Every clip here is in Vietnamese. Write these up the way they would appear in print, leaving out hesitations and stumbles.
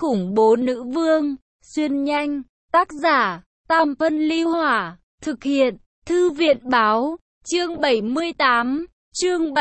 khủng bố nữ vương, xuyên nhanh, tác giả, Tam Phân Ly Hỏa, thực hiện, Thư viện Báo, chương 78, chương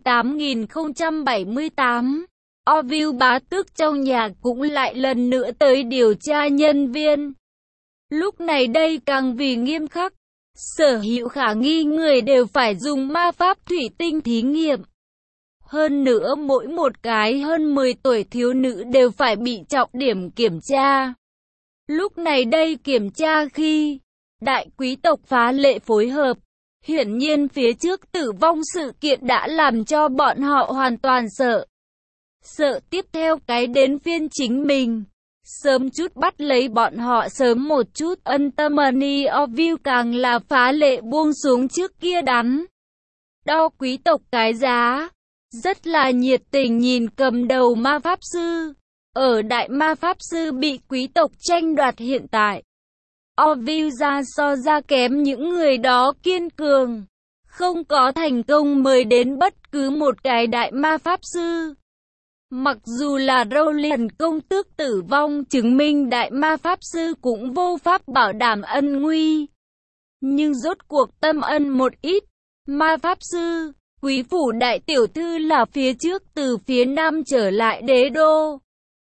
78.078. Orville bá tước trong nhà cũng lại lần nữa tới điều tra nhân viên. Lúc này đây càng vì nghiêm khắc, sở hữu khả nghi người đều phải dùng ma pháp thủy tinh thí nghiệm. Hơn nữa mỗi một cái hơn 10 tuổi thiếu nữ đều phải bị trọng điểm kiểm tra. Lúc này đây kiểm tra khi đại quý tộc phá lệ phối hợp. Hiển nhiên phía trước tử vong sự kiện đã làm cho bọn họ hoàn toàn sợ. Sợ tiếp theo cái đến phiên chính mình. Sớm chút bắt lấy bọn họ sớm một chút. Anthony Orville càng là phá lệ buông xuống trước kia đắn đo quý tộc cái giá. Rất là nhiệt tình nhìn cầm đầu ma pháp sư. Ở đại ma pháp sư bị quý tộc tranh đoạt hiện tại, Orville ra so ra kém những người đó kiên cường. Không có thành công mời đến bất cứ một cái đại ma pháp sư. Mặc dù là Rowland công tước tử vong chứng minh đại ma pháp sư cũng vô pháp bảo đảm ân nguy. Nhưng rốt cuộc tâm ân một ít, ma pháp sư, quý phủ đại tiểu thư là phía trước từ phía nam trở lại đế đô.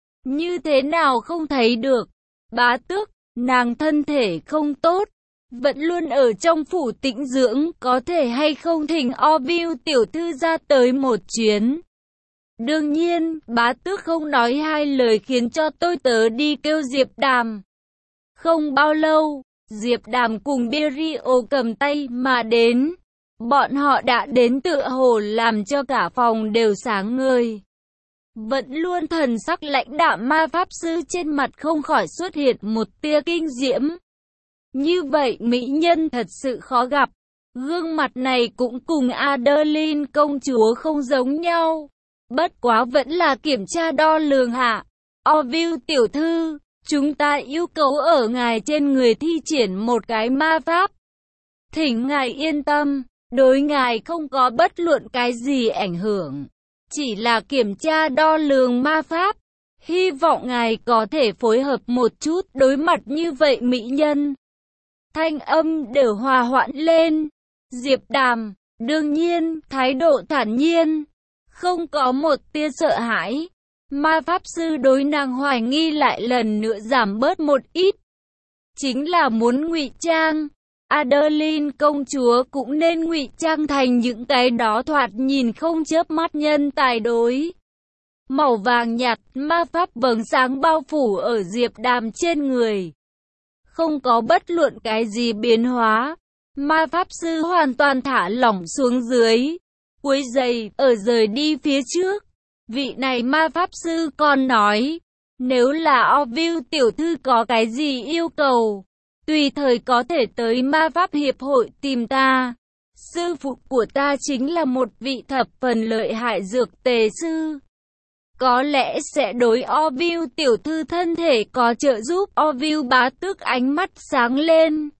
Như thế nào không thấy được, bá tước, nàng thân thể không tốt, vẫn luôn ở trong phủ tĩnh dưỡng, có thể hay không thỉnh Orville tiểu thư ra tới một chuyến. Đương nhiên, bá tước không nói hai lời khiến cho tôi tớ đi kêu Diệp Đàm. Không bao lâu, Diệp Đàm cùng Berio cầm tay mà đến. Bọn họ đã đến tựa hồ làm cho cả phòng đều sáng ngời. Vẫn luôn thần sắc lãnh đạm ma pháp sư trên mặt không khỏi xuất hiện một tia kinh diễm. Như vậy mỹ nhân thật sự khó gặp. Gương mặt này cũng cùng Adeline công chúa không giống nhau. Bất quá vẫn là kiểm tra đo lường hạ. Orville tiểu thư, chúng ta yêu cầu ở ngài trên người thi triển một cái ma pháp. Thỉnh ngài yên tâm, đối ngài không có bất luận cái gì ảnh hưởng. Chỉ là kiểm tra đo lường ma pháp. Hy vọng ngài có thể phối hợp một chút đối mặt như vậy mỹ nhân. Thanh âm đều hòa hoãn lên. Diệp Đàm, đương nhiên, thái độ thản nhiên. Không có một tia sợ hãi. Ma pháp sư đối nàng hoài nghi lại lần nữa giảm bớt một ít. Chính là muốn ngụy trang. Adeline công chúa cũng nên ngụy trang thành những cái đó thoạt nhìn không chớp mắt nhân tài đối. Màu vàng nhạt, ma pháp vầng sáng bao phủ ở Diệp Đàm trên người. Không có bất luận cái gì biến hóa. Ma pháp sư hoàn toàn thả lỏng xuống dưới. Cuối giây, ở rời đi phía trước. Vị này ma pháp sư còn nói, nếu là Orville tiểu thư có cái gì yêu cầu, tùy thời có thể tới ma pháp hiệp hội tìm ta. Sư phụ của ta chính là một vị thập phần lợi hại dược tề sư. Có lẽ sẽ đối Orville tiểu thư thân thể có trợ giúp. Orville bá tước ánh mắt sáng lên.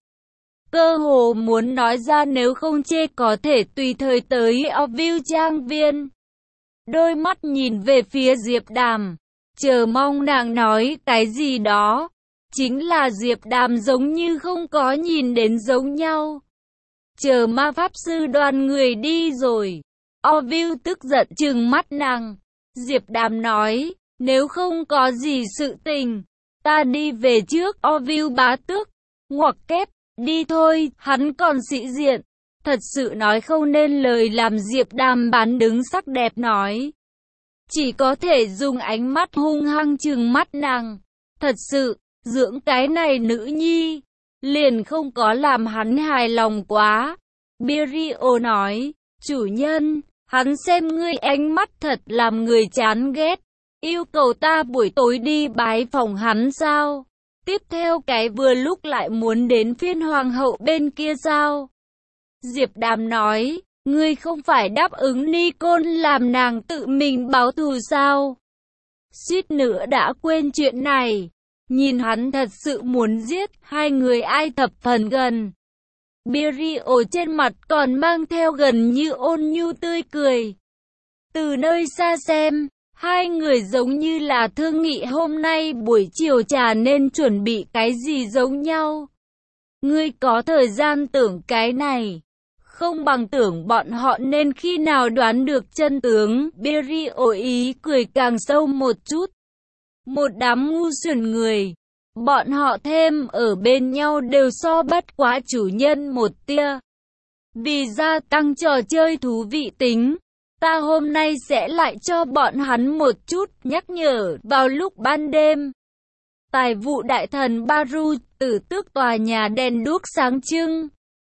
Cơ hồ muốn nói ra nếu không chê có thể tùy thời tới Orville trang viên. Đôi mắt nhìn về phía Diệp Đàm, chờ mong nàng nói cái gì đó. Chính là Diệp Đàm giống như không có nhìn đến giống nhau. Chờ ma pháp sư đoàn người đi rồi, Orville tức giận trừng mắt nàng. Diệp Đàm nói, nếu không có gì sự tình, ta đi về trước. Orville bá tước, ngoặc kép, đi thôi, hắn còn sĩ diện. Thật sự nói không nên lời làm Diệp Đàm bán đứng sắc đẹp nói. Chỉ có thể dùng ánh mắt hung hăng trừng mắt nàng. Thật sự, dưỡng cái này nữ nhi, liền không có làm hắn hài lòng quá. Berio nói, chủ nhân, hắn xem ngươi ánh mắt thật làm người chán ghét. Yêu cầu ta buổi tối đi bái phòng hắn sao? Tiếp theo cái vừa lúc lại muốn đến phiên hoàng hậu bên kia sao? Diệp Đàm nói, ngươi không phải đáp ứng Nicole làm nàng tự mình báo thù sao? Suýt nữa đã quên chuyện này. Nhìn hắn thật sự muốn giết, hai người ai thập phần gần. Berio trên mặt còn mang theo gần như ôn nhu tươi cười. Từ nơi xa xem, Hai người giống như là thương nghị hôm nay buổi chiều trà nên chuẩn bị cái gì giống nhau. Ngươi có thời gian tưởng cái này, không bằng tưởng bọn họ nên khi nào đoán được chân tướng. Berio ý cười càng sâu một chút. Một đám ngu xuẩn người. Bọn họ thêm ở bên nhau đều so bất quá chủ nhân một tia. Vì gia tăng trò chơi thú vị tính, ta hôm nay sẽ lại cho bọn hắn một chút nhắc nhở vào lúc ban đêm. Tài vụ đại thần Baru tử tước tòa nhà đèn đuốc sáng trưng.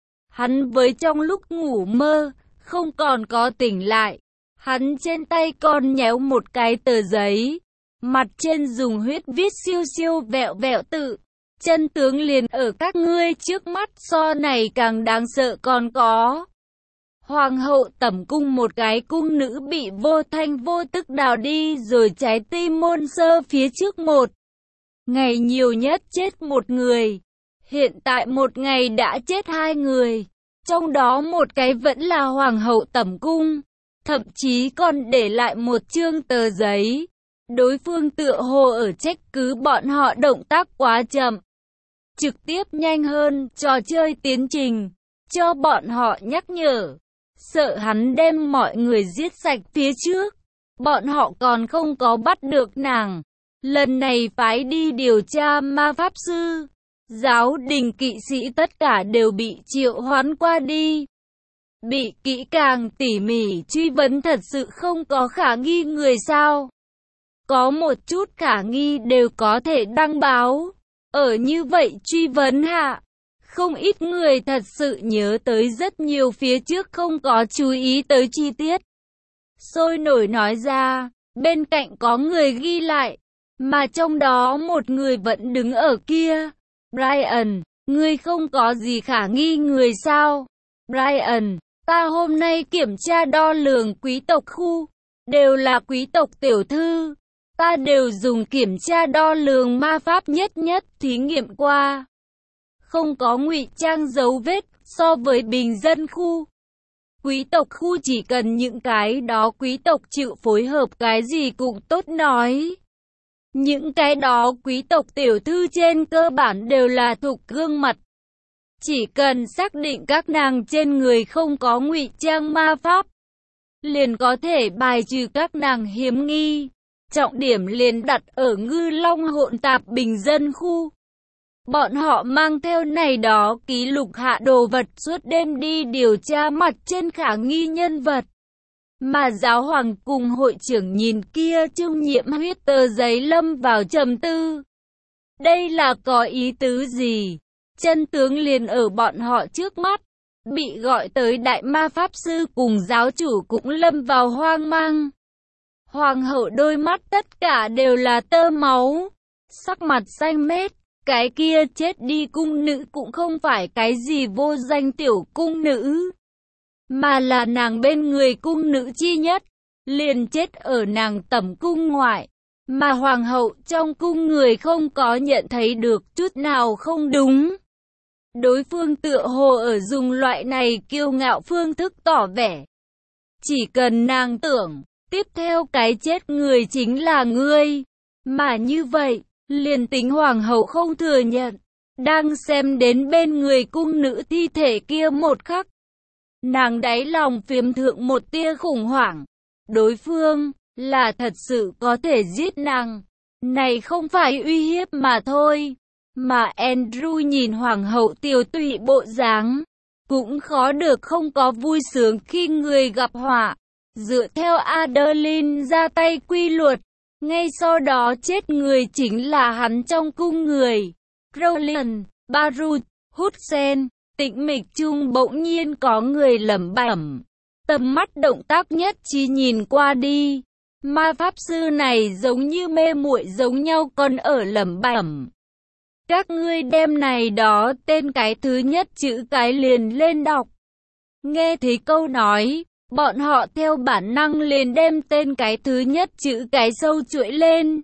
Hắn với trong lúc ngủ mơ, không còn có tỉnh lại. Hắn trên tay còn nhéo một cái tờ giấy. Mặt trên dùng huyết viết siêu siêu vẹo vẹo tự. Chân tướng liền ở các ngươi trước mắt, so này càng đáng sợ còn có. Hoàng hậu tẩm cung, một cái cung nữ bị vô thanh vô tức đào đi rồi trái tim môn sơ phía trước một ngày nhiều nhất chết một người. Hiện tại một ngày đã chết hai người. Trong đó một cái vẫn là hoàng hậu tẩm cung. Thậm chí còn để lại một chương tờ giấy. Đối phương tựa hồ ở trách cứ bọn họ động tác quá chậm. Trực tiếp nhanh hơn trò chơi tiến trình. Cho bọn họ nhắc nhở. Sợ hắn đem mọi người giết sạch phía trước. Bọn họ còn không có bắt được nàng. Lần này phái đi điều tra ma pháp sư. Giáo đình kỵ sĩ tất cả đều bị triệu hoán qua đi. Bị kỹ càng tỉ mỉ truy vấn, thật sự không có khả nghi người sao. Có một chút khả nghi đều có thể đăng báo. Ở như vậy truy vấn hạ, không ít người thật sự nhớ tới rất nhiều phía trước không có chú ý tới chi tiết. Sôi nổi nói ra, bên cạnh có người ghi lại, mà trong đó một người vẫn đứng ở kia. Brian, ngươi không có gì khả nghi người sao? Brian, ta hôm nay kiểm tra đo lường quý tộc khu, đều là quý tộc tiểu thư. Ta đều dùng kiểm tra đo lường ma pháp nhất thí nghiệm qua. Không có ngụy trang dấu vết so với bình dân khu. Quý tộc khu chỉ cần những cái đó quý tộc chịu phối hợp cái gì cũng tốt nói. Những cái đó quý tộc tiểu thư trên cơ bản đều là thuộc gương mặt. Chỉ cần xác định các nàng trên người không có ngụy trang ma pháp, liền có thể bài trừ các nàng hiếm nghi. Trọng điểm liền đặt ở ngư long hỗn tạp bình dân khu. Bọn họ mang theo này đó ký lục hạ đồ vật suốt đêm đi điều tra mặt trên khả nghi nhân vật. Mà giáo hoàng cùng hội trưởng nhìn kia trung nhiễm huyết tờ giấy lâm vào trầm tư. Đây là có ý tứ gì? Chân tướng liền ở bọn họ trước mắt. Bị gọi tới đại ma pháp sư cùng giáo chủ cũng lâm vào hoang mang. Hoàng hậu đôi mắt tất cả đều là tơ máu. Sắc mặt xanh mét. Cái kia chết đi cung nữ cũng không phải cái gì vô danh tiểu cung nữ, mà là nàng bên người cung nữ chi nhất, liền chết ở nàng tẩm cung ngoại. Mà hoàng hậu trong cung người không có nhận thấy được chút nào không đúng. Đối phương tựa hồ ở dùng loại này kiêu ngạo phương thức tỏ vẻ. Chỉ cần nàng tưởng, tiếp theo cái chết người chính là ngươi. Mà như vậy, liền tính hoàng hậu không thừa nhận, đang xem đến bên người cung nữ thi thể kia một khắc, nàng đáy lòng phiếm thượng một tia khủng hoảng. Đối phương là thật sự có thể giết nàng, này không phải uy hiếp mà thôi. Mà Andrew nhìn hoàng hậu tiều tụy bộ dáng, cũng khó được không có vui sướng khi người gặp họa. Dựa theo Adeline ra tay quy luật, ngay sau đó chết người chính là hắn trong cung người. Rowland, Baruch, Hudson, tĩnh mịch chung bỗng nhiên có người lẩm bẩm. Tầm mắt động tác nhất trí nhìn qua đi. Ma pháp sư này giống như mê muội giống nhau còn ở lẩm bẩm. Các ngươi đem này đó tên cái thứ nhất chữ cái liền lên đọc. Nghe thấy câu nói, bọn họ theo bản năng liền đem tên cái thứ nhất chữ cái sâu chuỗi lên.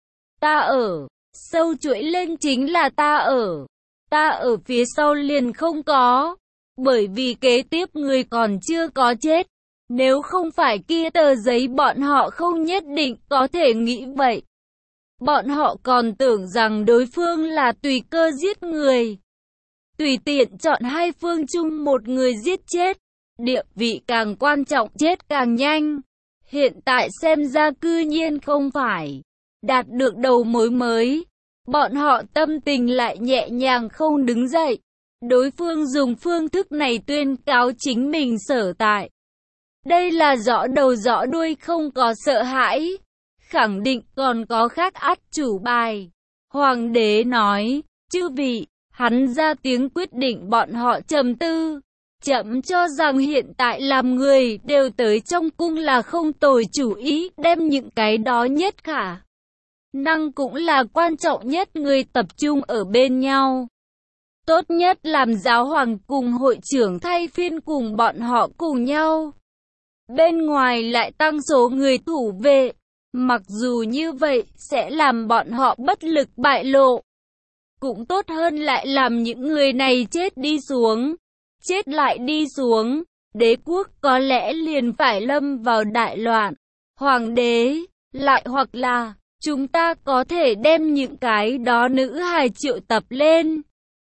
Ta ở, sâu chuỗi lên chính là ta ở phía sau liền không có. Bởi vì kế tiếp người còn chưa có chết. Nếu không phải kia tờ giấy bọn họ không nhất định có thể nghĩ vậy. Bọn họ còn tưởng rằng đối phương là tùy cơ giết người. Tùy tiện chọn hai phương chung một người giết chết. Địa vị càng quan trọng chết càng nhanh. Hiện tại xem ra cư nhiên không phải. Đạt được đầu mối mới. Bọn họ tâm tình lại nhẹ nhàng không đứng dậy. Đối phương dùng phương thức này tuyên cáo chính mình sở tại. Đây là rõ đầu rõ đuôi không có sợ hãi. Khẳng định còn có khác át chủ bài. Hoàng đế nói, chư vị, hắn ra tiếng quyết định bọn họ trầm tư. Chậm cho rằng hiện tại làm người đều tới trong cung là không tồi chủ ý, đem những cái đó nhất khả năng cũng là quan trọng nhất người tập trung ở bên nhau. Tốt nhất làm giáo hoàng cùng hội trưởng thay phiên cùng bọn họ cùng nhau. Bên ngoài lại tăng số người thủ vệ. Mặc dù như vậy sẽ làm bọn họ bất lực bại lộ. Cũng tốt hơn lại làm những người này chết đi xuống. Chết lại đi xuống. Đế quốc có lẽ liền phải lâm vào đại loạn. Hoàng đế, lại hoặc là chúng ta có thể đem những cái đó nữ hài triệu tập lên.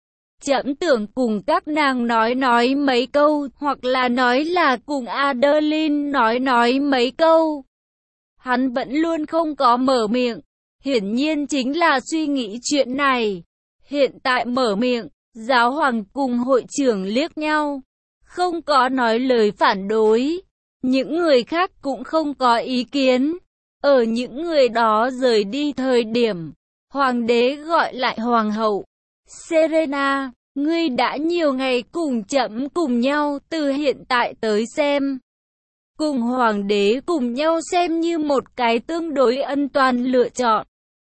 Trẫm tưởng cùng các nàng nói mấy câu, hoặc là cùng Adeline nói mấy câu. Hắn vẫn luôn không có mở miệng, hiển nhiên chính là suy nghĩ chuyện này. Hiện tại mở miệng, giáo hoàng cùng hội trưởng liếc nhau, không có nói lời phản đối. Những người khác cũng không có ý kiến. Ở những người đó rời đi thời điểm, hoàng đế gọi lại hoàng hậu. Serena, ngươi đã nhiều ngày cùng trẫm cùng nhau, từ hiện tại tới xem. Cùng hoàng đế cùng nhau xem như một cái tương đối ân toàn lựa chọn.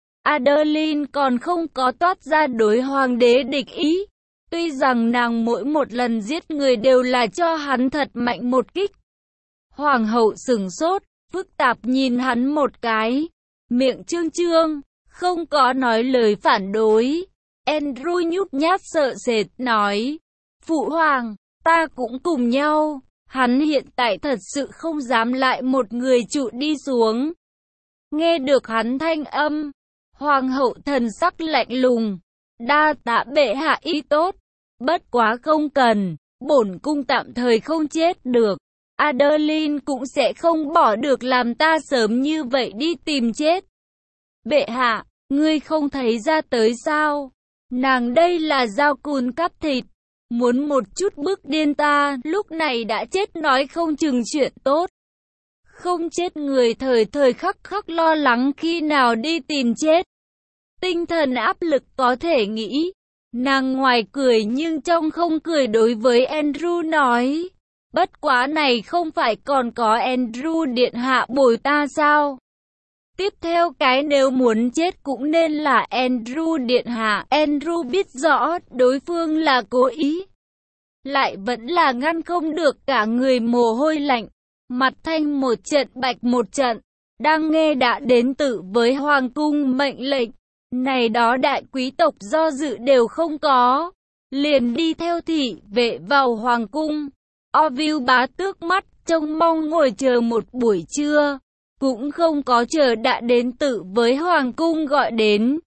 Adeline còn không có toát ra đối hoàng đế địch ý. Tuy rằng nàng mỗi một lần giết người đều là cho hắn thật mạnh một kích. Hoàng hậu sửng sốt, phức tạp nhìn hắn một cái. Miệng trương trương, không có nói lời phản đối. Andrew nhút nhát sợ sệt nói. Phụ hoàng, ta cũng cùng nhau. Hắn hiện tại thật sự không dám lại một người trụ đi xuống. Nghe được hắn thanh âm, hoàng hậu thần sắc lạnh lùng. Đa tạ bệ hạ ý tốt. Bất quá không cần, bổn cung tạm thời không chết được. Adeline cũng sẽ không bỏ được làm ta sớm như vậy đi tìm chết. Bệ hạ, ngươi không thấy ra tới sao? Nàng đây là dao cùn cắp thịt. Muốn một chút bức điên ta, lúc này đã chết nói không chừng chuyện tốt. Không chết người thời thời khắc khắc lo lắng khi nào đi tìm chết. Tinh thần áp lực có thể nghĩ. Nàng ngoài cười nhưng trong không cười đối với Andrew nói. Bất quá này không phải còn có Andrew điện hạ bồi ta sao? Tiếp theo cái nếu muốn chết cũng nên là Andrew điện hạ. Andrew biết rõ đối phương là cố ý. Lại vẫn là ngăn không được cả người mồ hôi lạnh. Mặt thanh một trận bạch một trận. Đang nghe đã đến tự với hoàng cung mệnh lệnh. Này đó đại quý tộc do dự đều không có. Liền đi theo thị vệ vào hoàng cung. Orville bá tước mắt trông mong ngồi chờ một buổi trưa. Cũng không có chờ đã đến tự với hoàng cung gọi đến.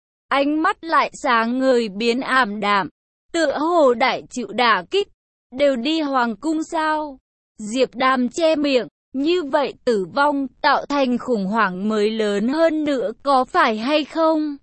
Ánh mắt lại sáng ngời biến ảm đạm. Tựa hồ đại chịu đả kích. Đều đi hoàng cung sao? Diệp Đàm che miệng. Như vậy tử vong tạo thành khủng hoảng mới lớn hơn nữa có phải hay không?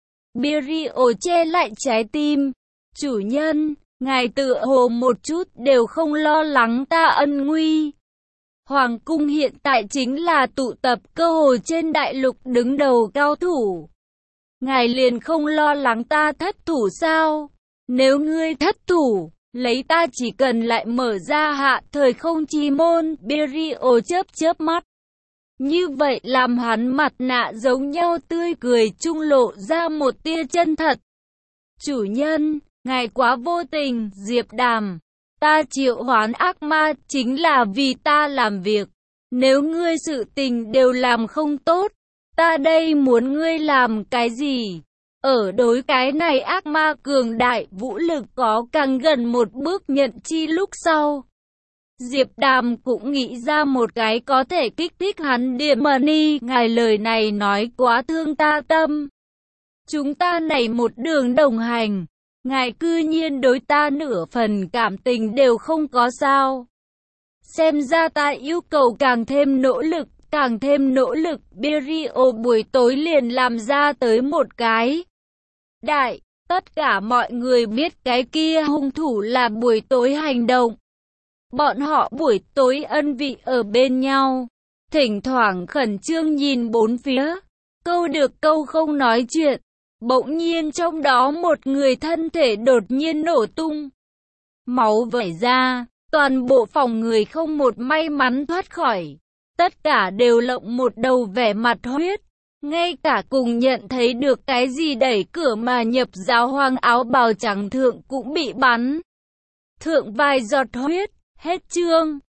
Birio che lại trái tim. Chủ nhân, ngài tựa hồ một chút đều không lo lắng ta ân nguy. Hoàng cung hiện tại chính là tụ tập cơ hồ trên đại lục đứng đầu cao thủ. Ngài liền không lo lắng ta thất thủ sao? Nếu ngươi thất thủ, lấy ta chỉ cần lại mở ra hạ thời không chi môn. Birio chớp mắt. Như vậy làm hắn mặt nạ giống nhau tươi cười trung lộ ra một tia chân thật. Chủ nhân, ngài quá vô tình. Diệp Đàm, ta triệu hoán ác ma chính là vì ta làm việc. Nếu ngươi sự tình đều làm không tốt, ta đây muốn ngươi làm cái gì? Ở đối cái này ác ma cường đại vũ lực có càng gần một bước nhận chi lúc sau. Diệp Đàm cũng nghĩ ra một cái có thể kích thích hắn điểm money. Ngài lời này nói quá thương ta tâm. Chúng ta này một đường đồng hành. Ngài cư nhiên đối ta nửa phần cảm tình đều không có sao. Xem ra ta yêu cầu càng thêm nỗ lực, càng thêm nỗ lực. Berio buổi tối liền làm ra tới một cái. Tất cả mọi người biết cái kia hung thủ là buổi tối hành động. Bọn họ buổi tối ân vị ở bên nhau, thỉnh thoảng khẩn trương nhìn bốn phía, câu được câu không nói chuyện. Bỗng nhiên trong đó một người thân thể đột nhiên nổ tung. Máu vẩy ra, toàn bộ phòng người không một may mắn thoát khỏi. Tất cả đều lộng một đầu vẻ mặt huyết. Ngay cả cùng nhận thấy được cái gì đẩy cửa mà nhập giáo hoàng áo bào trắng thượng cũng bị bắn thượng vài giọt huyết. Hết chương.